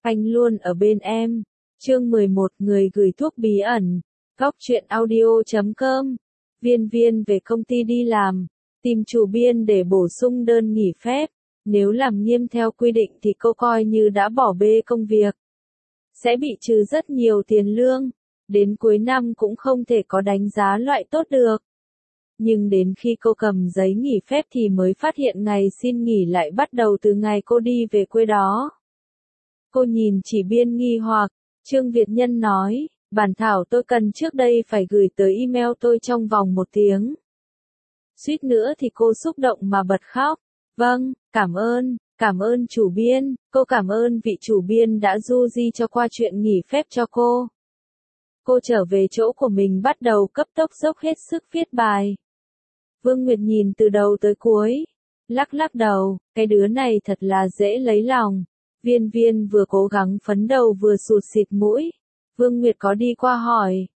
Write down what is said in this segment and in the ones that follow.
Anh luôn ở bên em. Chương 11 Người gửi thuốc bí ẩn. Góc truyện audio.com. Viên Viên về công ty đi làm, tìm chủ biên để bổ sung đơn nghỉ phép. Nếu làm nghiêm theo quy định thì cô coi như đã bỏ bê công việc. Sẽ bị trừ rất nhiều tiền lương. Đến cuối năm cũng không thể có đánh giá loại tốt được. Nhưng đến khi cô cầm giấy nghỉ phép thì mới phát hiện ngày xin nghỉ lại bắt đầu từ ngày cô đi về quê đó. Cô nhìn chỉ biên nghi hoặc, Trương Việt Nhân nói, bản thảo tôi cần trước đây phải gửi tới email tôi trong vòng 1 tiếng. Suýt nữa thì cô xúc động mà bật khóc. Vâng, cảm ơn chủ biên, cô cảm ơn vị chủ biên đã du di cho qua chuyện nghỉ phép cho cô. Cô trở về chỗ của mình bắt đầu cấp tốc dốc hết sức viết bài. Vương Nguyệt nhìn từ đầu tới cuối, lắc đầu, cái đứa này thật là dễ lấy lòng. Viên Viên vừa cố gắng phấn đầu vừa sụt xịt mũi. Vương Nguyệt có đi qua hỏi,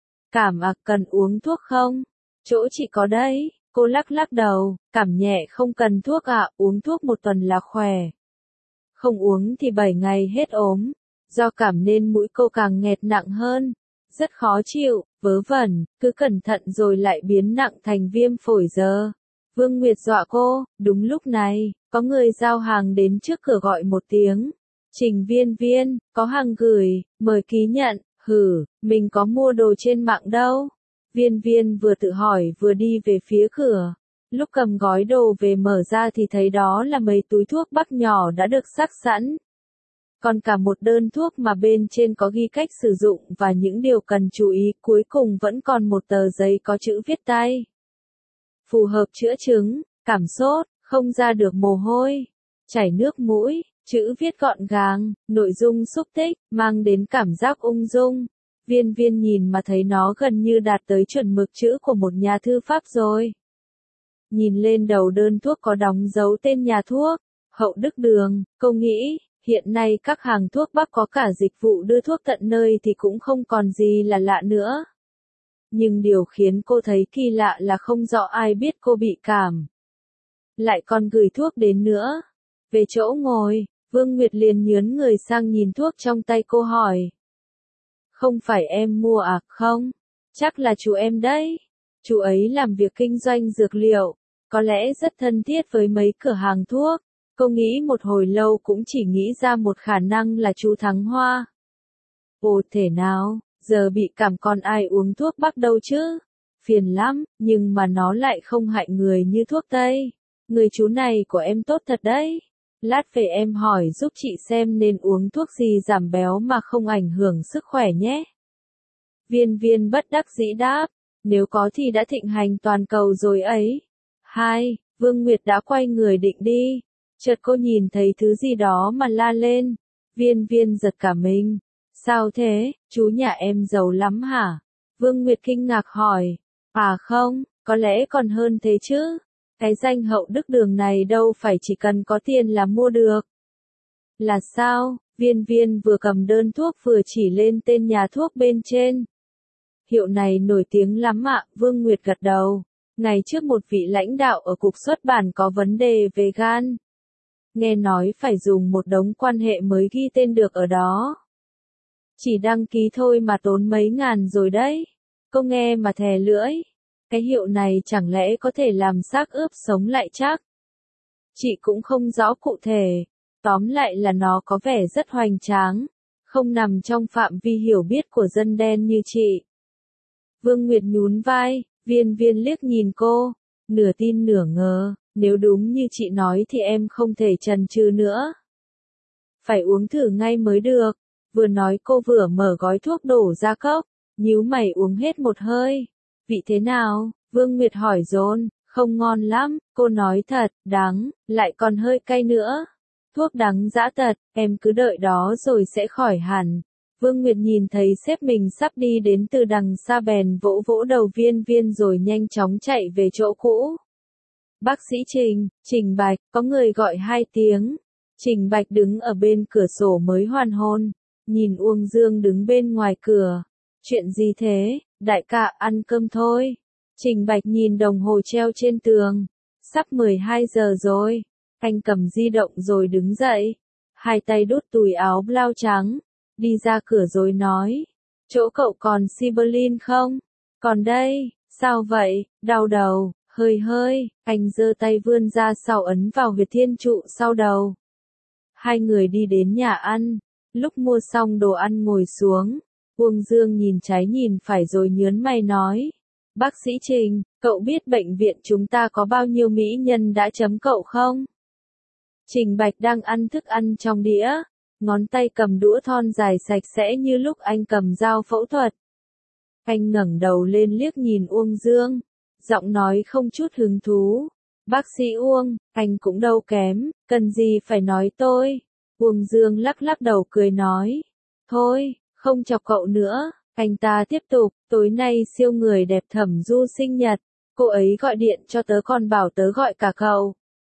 cần uống thuốc không? Chỗ chị có đấy. Cô lắc đầu, cảm nhẹ không cần thuốc uống thuốc 1 tuần là khỏe. Không uống thì 7 ngày hết ốm. Do cảm nên mũi cô càng nghẹt nặng hơn. Rất khó chịu, vớ vẩn, cứ cẩn thận rồi lại biến nặng thành viêm phổi giờ. Vương Nguyệt dọa cô, đúng lúc này, có người giao hàng đến trước cửa gọi 1 tiếng. Trình Viên, có hàng gửi, mời ký nhận. Mình có mua đồ trên mạng đâu. Viên vừa tự hỏi vừa đi về phía cửa. Lúc cầm gói đồ về mở ra thì thấy đó là mấy túi thuốc bắc nhỏ đã được xắc sẵn. Còn cả một đơn thuốc mà bên trên có ghi cách sử dụng và những điều cần chú ý, cuối cùng vẫn còn một tờ giấy có chữ viết tay. Phù hợp chữa chứng, cảm sốt, không ra được mồ hôi, chảy nước mũi, chữ viết gọn gàng, nội dung xúc tích, mang đến cảm giác ung dung. Viên nhìn mà thấy nó gần như đạt tới chuẩn mực chữ của một nhà thư pháp rồi. Nhìn lên đầu đơn thuốc có đóng dấu tên nhà thuốc, Hậu Đức Đường, cô nghĩ, hiện nay các hàng thuốc bắc có cả dịch vụ đưa thuốc tận nơi thì cũng không còn gì là lạ nữa. Nhưng điều khiến cô thấy kỳ lạ là không rõ ai biết cô bị cảm. Lại còn gửi thuốc đến nữa. Về chỗ ngồi, Vương Nguyệt liền nhướn người sang nhìn thuốc trong tay cô hỏi. Không phải em mua không? Chắc là chú em đấy. Chú ấy làm việc kinh doanh dược liệu, có lẽ rất thân thiết với mấy cửa hàng thuốc. Cô nghĩ một hồi lâu cũng chỉ nghĩ ra một khả năng là chú Thắng Hoa. Ồ thể nào, giờ bị cảm còn ai uống thuốc bắc đâu chứ? Phiền lắm, nhưng mà nó lại không hại người như thuốc Tây. Người chú này của em tốt thật đấy. Lát về em hỏi giúp chị xem nên uống thuốc gì giảm béo mà không ảnh hưởng sức khỏe nhé. Viên bất đắc dĩ đáp, nếu có thì đã thịnh hành toàn cầu rồi ấy. Vương Nguyệt đã quay người định đi. Chợt cô nhìn thấy thứ gì đó mà la lên. Viên giật cả mình. Sao thế, chú nhà em giàu lắm hả? Vương Nguyệt kinh ngạc hỏi. Không, có lẽ còn hơn thế chứ. Cái danh Hậu Đức Đường này đâu phải chỉ cần có tiền là mua được. Là sao? Viên vừa cầm đơn thuốc vừa chỉ lên tên nhà thuốc bên trên. Hiệu này nổi tiếng lắm Vương Nguyệt gật đầu. Ngày trước một vị lãnh đạo ở cục xuất bản có vấn đề về gan. Nghe nói phải dùng một đống quan hệ mới ghi tên được ở đó. Chỉ đăng ký thôi mà tốn mấy ngàn rồi đấy. Cô nghe mà thè lưỡi. Cái hiệu này chẳng lẽ có thể làm xác ướp sống lại chắc? Chị cũng không rõ cụ thể. Tóm lại là nó có vẻ rất hoành tráng. Không nằm trong phạm vi hiểu biết của dân đen như chị. Vương Nguyệt nhún vai, viên liếc nhìn cô. Nửa tin nửa ngờ, nếu đúng như chị nói thì em không thể chần chừ nữa. Phải uống thử ngay mới được. Vừa nói cô vừa mở gói thuốc đổ ra cốc. Nhíu mày uống hết một hơi. Vị thế nào? Vương Nguyệt hỏi dồn. Không ngon lắm, cô nói thật, đắng, lại còn hơi cay nữa. Thuốc đắng dã tật, em cứ đợi đó rồi sẽ khỏi hẳn. Vương Nguyệt nhìn thấy sếp mình sắp đi đến từ đằng xa bèn vỗ đầu viên rồi nhanh chóng chạy về chỗ cũ. Bác sĩ Trình Bạch, có người gọi 2 tiếng. Trình Bạch đứng ở bên cửa sổ mới hoàn hôn, nhìn Uông Dương đứng bên ngoài cửa. Chuyện gì thế, đại ca ăn cơm thôi. Trình Bạch nhìn đồng hồ treo trên tường. Sắp 12 giờ rồi. Anh cầm di động rồi đứng dậy. hai tay đút túi áo blau trắng, đi ra cửa rồi nói, chỗ cậu còn Sibylline không? Còn đây, sao vậy, đau đầu, hơi, anh giơ tay vươn ra sau ấn vào huyệt thiên trụ sau đầu. Hai người đi đến nhà ăn, lúc mua xong đồ ăn ngồi xuống, Uông Dương nhìn trái nhìn phải rồi nhớn mày nói, bác sĩ Trình, cậu biết bệnh viện chúng ta có bao nhiêu mỹ nhân đã chấm cậu không? Trình Bạch đang ăn thức ăn trong đĩa, ngón tay cầm đũa thon dài sạch sẽ như lúc anh cầm dao phẫu thuật. Anh ngẩng đầu lên liếc nhìn Uông Dương, giọng nói không chút hứng thú. Bác sĩ Uông, anh cũng đâu kém, cần gì phải nói tôi. Uông Dương lắc lắc đầu cười nói. Thôi, không chọc cậu nữa. Anh ta tiếp tục, tối nay siêu người đẹp Thẩm Du sinh nhật. Cô ấy gọi điện cho tớ còn bảo tớ gọi cả cậu.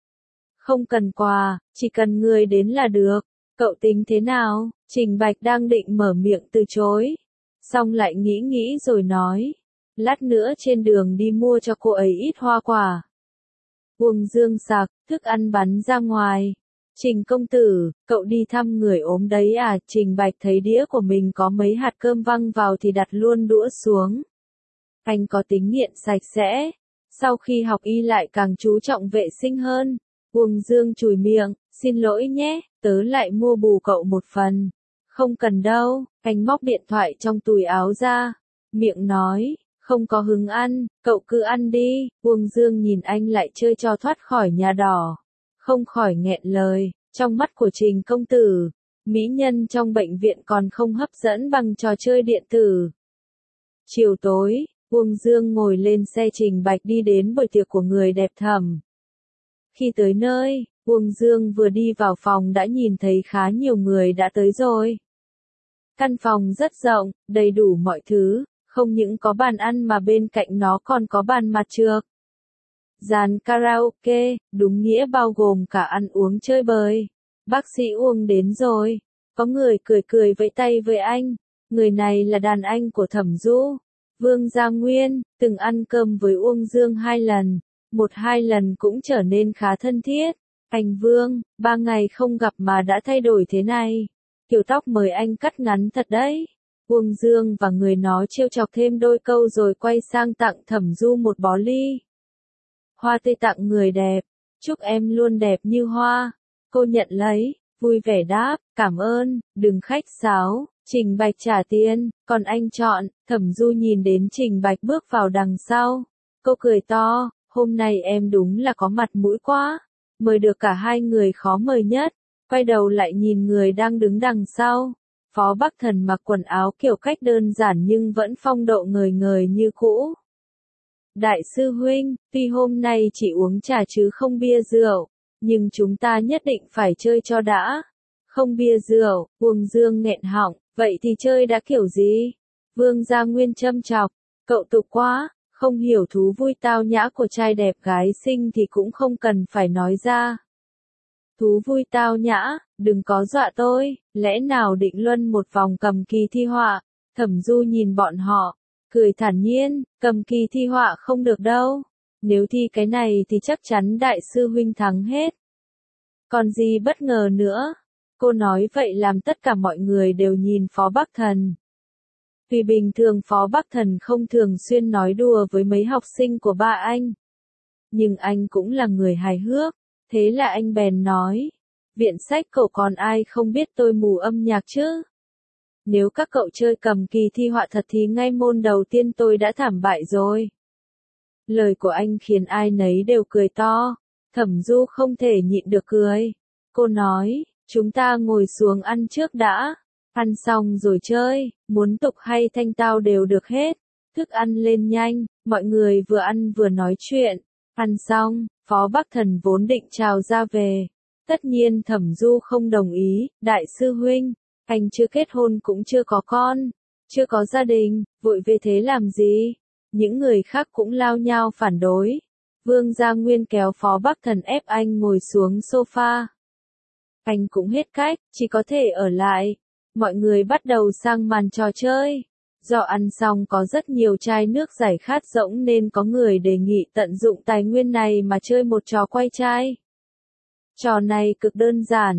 Không cần quà, chỉ cần người đến là được. Cậu tính thế nào? Trình Bạch đang định mở miệng từ chối. Xong lại nghĩ rồi nói. Lát nữa trên đường đi mua cho cô ấy ít hoa quả. Uông Dương sặc, thức ăn bắn ra ngoài. Trình công tử, cậu đi thăm người ốm đấy à? Trình Bạch thấy đĩa của mình có mấy hạt cơm văng vào thì đặt luôn đũa xuống. Anh có tính nghiện sạch sẽ. Sau khi học y lại càng chú trọng vệ sinh hơn. Uông Dương chùi miệng, xin lỗi nhé, tớ lại mua bù cậu một phần. Không cần đâu, anh móc điện thoại trong túi áo ra. Miệng nói, không có hứng ăn, cậu cứ ăn đi. Uông Dương nhìn anh lại chơi cho thoát khỏi nhà đỏ. Không khỏi nghẹn lời, trong mắt của Trình công tử, mỹ nhân trong bệnh viện còn không hấp dẫn bằng trò chơi điện tử. Chiều tối, Uông Dương ngồi lên xe Trình Bạch đi đến buổi tiệc của người đẹp Thẩm. Khi tới nơi, Uông Dương vừa đi vào phòng đã nhìn thấy khá nhiều người đã tới rồi. Căn phòng rất rộng, đầy đủ mọi thứ, không những có bàn ăn mà bên cạnh nó còn có bàn mặt trược. Dàn karaoke, đúng nghĩa bao gồm cả ăn uống chơi bời. Bác sĩ Uông đến rồi. Có người cười vẫy tay với anh. Người này là đàn anh của Thẩm Du. Vương Gia Nguyên, từng ăn cơm với Uông Dương 2 lần. 1-2 lần cũng trở nên khá thân thiết. Anh Vương, 3 ngày không gặp mà đã thay đổi thế này. Kiểu tóc mời anh cắt ngắn thật đấy. Uông Dương và người nó trêu chọc thêm đôi câu rồi quay sang tặng Thẩm Du một bó ly. Hoa tươi tặng người đẹp, chúc em luôn đẹp như hoa. Cô nhận lấy, vui vẻ đáp, cảm ơn, đừng khách sáo. Trình Bạch trả tiền, còn anh chọn. Thẩm Du nhìn đến Trình Bạch bước vào đằng sau. Cô cười to, hôm nay em đúng là có mặt mũi quá. Mời được cả hai người khó mời nhất. Quay đầu lại nhìn người đang đứng đằng sau. Phó Bắc Thần mặc quần áo kiểu cách đơn giản nhưng vẫn phong độ ngời ngời như cũ. Đại sư huynh, tuy hôm nay chỉ uống trà chứ không bia rượu, nhưng chúng ta nhất định phải chơi cho đã. Không bia rượu, Uông Dương nghẹn họng, vậy thì chơi đã kiểu gì? Vương Gia Nguyên châm chọc, cậu tục quá, không hiểu thú vui tao nhã của trai đẹp gái xinh thì cũng không cần phải nói ra. Thú vui tao nhã, đừng có dọa tôi, lẽ nào định luân một vòng cầm kỳ thi họa? Thẩm Du nhìn bọn họ, cười thản nhiên, cầm kỳ thi họa không được đâu. Nếu thi cái này thì chắc chắn đại sư huynh thắng hết. Còn gì bất ngờ nữa? Cô nói vậy làm tất cả mọi người đều nhìn Phó Bắc Thần. Vì bình thường Phó Bắc Thần không thường xuyên nói đùa với mấy học sinh của ba anh. Nhưng anh cũng là người hài hước, thế là anh bèn nói. Viện sách cậu còn ai không biết tôi mù âm nhạc chứ? Nếu các cậu chơi cầm kỳ thi họa thật thì ngay môn đầu tiên tôi đã thảm bại rồi. Lời của anh khiến ai nấy đều cười to. Thẩm Du không thể nhịn được cười. Cô nói, chúng ta ngồi xuống ăn trước đã. Ăn xong rồi chơi, muốn tục hay thanh tao đều được hết. Thức ăn lên nhanh, mọi người vừa ăn vừa nói chuyện. Ăn xong, Phó Bắc Thần vốn định chào ra về. Tất nhiên Thẩm Du không đồng ý, đại sư huynh. Anh chưa kết hôn cũng chưa có con, chưa có gia đình, vội về thế làm gì? Những người khác cũng lao nhau phản đối. Vương Gia Nguyên kéo Phó Bắc Thần ép anh ngồi xuống sofa. Anh cũng hết cách, chỉ có thể ở lại. Mọi người bắt đầu sang màn trò chơi. Do ăn xong có rất nhiều chai nước giải khát rỗng nên có người đề nghị tận dụng tài nguyên này mà chơi một trò quay chai. Trò này cực đơn giản.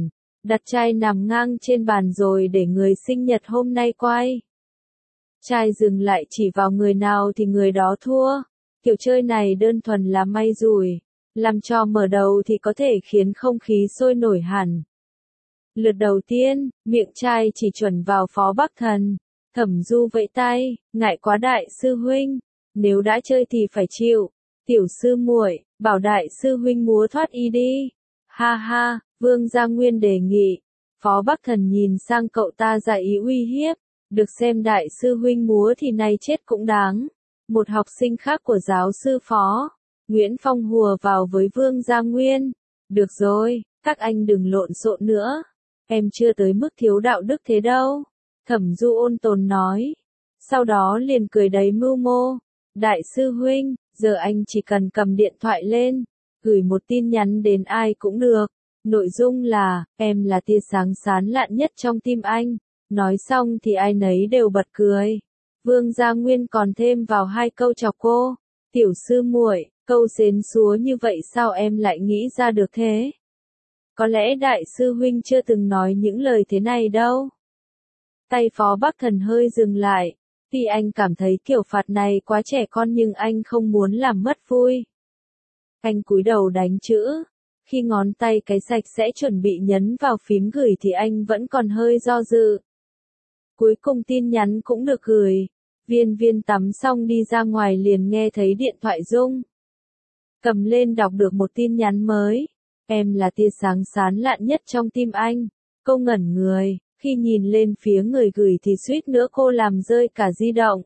đặt chai nằm ngang trên bàn rồi để người sinh nhật hôm nay quay. Chai dừng lại chỉ vào người nào thì người đó thua. Kiểu chơi này đơn thuần là may rủi. Làm trò mở đầu thì có thể khiến không khí sôi nổi hẳn. Lượt đầu tiên, miệng chai chỉ chuẩn vào Phó Bắc Thần. Thẩm Du vẫy tay, ngại quá đại sư huynh. Nếu đã chơi thì phải chịu. Tiểu sư muội, bảo đại sư huynh múa thoát y đi. Ha ha, Vương Gia Nguyên đề nghị. Phó Bắc Thần nhìn sang cậu ta ra ý uy hiếp. Được xem đại sư huynh múa thì này chết cũng đáng. Một học sinh khác của giáo sư Phó Nguyễn Phong hùa vào với Vương Gia Nguyên. Được rồi, các anh đừng lộn xộn nữa. Em chưa tới mức thiếu đạo đức thế đâu. Thẩm Du ôn tồn nói. Sau đó liền cười đầy mưu mô. Đại sư huynh, giờ anh chỉ cần cầm điện thoại lên, gửi một tin nhắn đến ai cũng được. Nội dung là, em là tia sáng sáng lạn nhất trong tim anh. Nói xong thì ai nấy đều bật cười. Vương Gia Nguyên còn thêm vào 2 câu chọc cô. Tiểu sư muội, câu xến xúa như vậy sao em lại nghĩ ra được thế? Có lẽ đại sư huynh chưa từng nói những lời thế này đâu. Tay Phó Bắc Thần hơi dừng lại. Tuy anh cảm thấy kiểu phạt này quá trẻ con nhưng anh không muốn làm mất vui. Anh cúi đầu đánh chữ. Khi ngón tay cái sạch sẽ chuẩn bị nhấn vào phím gửi thì anh vẫn còn hơi do dự. Cuối cùng tin nhắn cũng được gửi. Viên Viên tắm xong đi ra ngoài liền nghe thấy điện thoại rung. Cầm lên đọc được một tin nhắn mới. Em là tia sáng sáng lạn nhất trong tim anh. Cô ngẩn người, khi nhìn lên phía người gửi thì suýt nữa cô làm rơi cả di động.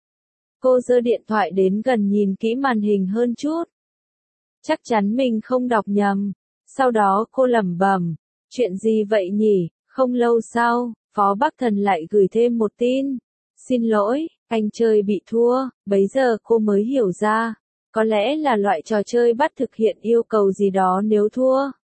Cô giơ điện thoại đến gần nhìn kỹ màn hình hơn chút. Chắc chắn mình không đọc nhầm. Sau đó cô lẩm bẩm, chuyện gì vậy nhỉ? Không lâu sau, Phó Bắc Thần lại gửi thêm một tin. Xin lỗi, anh chơi bị thua. Bấy giờ cô mới hiểu ra. Có lẽ là loại trò chơi bắt thực hiện yêu cầu gì đó nếu thua.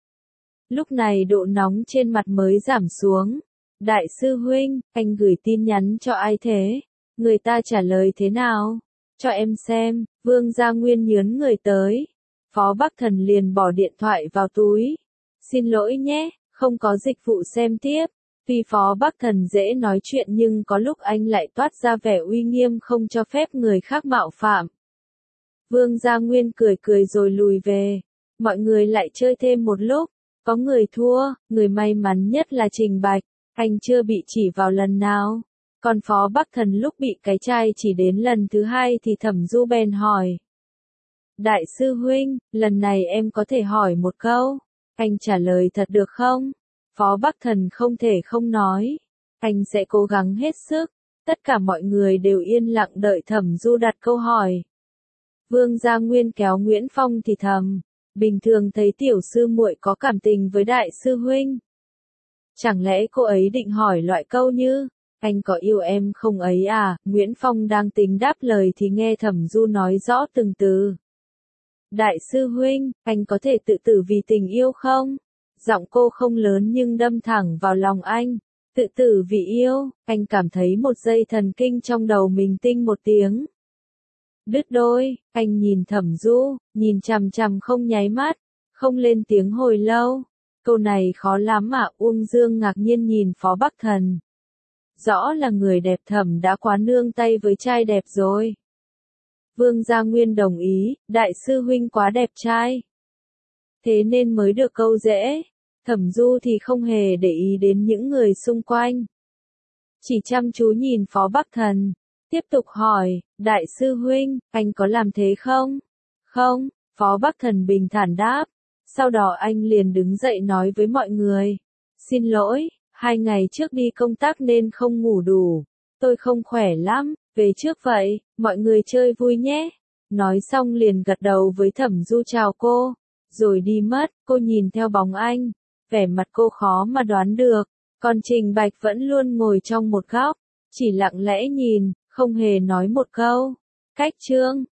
Lúc này độ nóng trên mặt mới giảm xuống. Đại sư huynh, anh gửi tin nhắn cho ai thế? Người ta trả lời thế nào? Cho em xem. Vương Gia Nguyên nhớn người tới. Phó Bắc Thần liền bỏ điện thoại vào túi. Xin lỗi nhé, không có dịch vụ xem tiếp. Tuy Phó Bắc Thần dễ nói chuyện nhưng có lúc anh lại toát ra vẻ uy nghiêm không cho phép người khác mạo phạm. Vương Gia Nguyên cười cười rồi lùi về. Mọi người lại chơi thêm một lúc. Có người thua, người may mắn nhất là Trình Bạch. Anh chưa bị chỉ vào lần nào. Còn Phó Bắc Thần lúc bị cái chai chỉ đến lần thứ 2 thì Thẩm Du bèn hỏi. Đại sư huynh, lần này em có thể hỏi một câu. Anh trả lời thật được không? Phó Bắc Thần không thể không nói. Anh sẽ cố gắng hết sức. Tất cả mọi người đều yên lặng đợi Thẩm Du đặt câu hỏi. Vương Gia Nguyên kéo Nguyễn Phong thì thầm. Bình thường thấy tiểu sư muội có cảm tình với đại sư huynh. Chẳng lẽ cô ấy định hỏi loại câu như, anh có yêu em không ấy à? Nguyễn Phong đang tính đáp lời thì nghe Thẩm Du nói rõ từng từ. Đại sư huynh, anh có thể tự tử vì tình yêu không? Giọng cô không lớn nhưng đâm thẳng vào lòng anh. Tự tử vì yêu, anh cảm thấy một dây thần kinh trong đầu mình tinh một tiếng. Đứt đôi, anh nhìn Thẩm Du, nhìn chằm chằm không nháy mắt, không lên tiếng hồi lâu. Câu này khó lắm à? Uông Dương ngạc nhiên nhìn Phó Bắc Thần. Rõ là người đẹp Thẩm đã quá nương tay với trai đẹp rồi. Vương Gia Nguyên đồng ý, đại sư huynh quá đẹp trai. Thế nên mới được câu dễ. Thẩm Du thì không hề để ý đến những người xung quanh. Chỉ chăm chú nhìn Phó Bắc Thần. Tiếp tục hỏi, đại sư huynh, anh có làm thế không? Không, Phó Bắc Thần bình thản đáp. Sau đó anh liền đứng dậy nói với mọi người. Xin lỗi, 2 ngày trước đi công tác nên không ngủ đủ. Tôi không khỏe lắm, về trước vậy, mọi người chơi vui nhé. Nói xong liền gật đầu với Thẩm Du chào cô. Rồi đi mất, cô nhìn theo bóng anh. Vẻ mặt cô khó mà đoán được. Còn Trình Bạch vẫn luôn ngồi trong một góc. Chỉ lặng lẽ nhìn, không hề nói một câu. Cách chương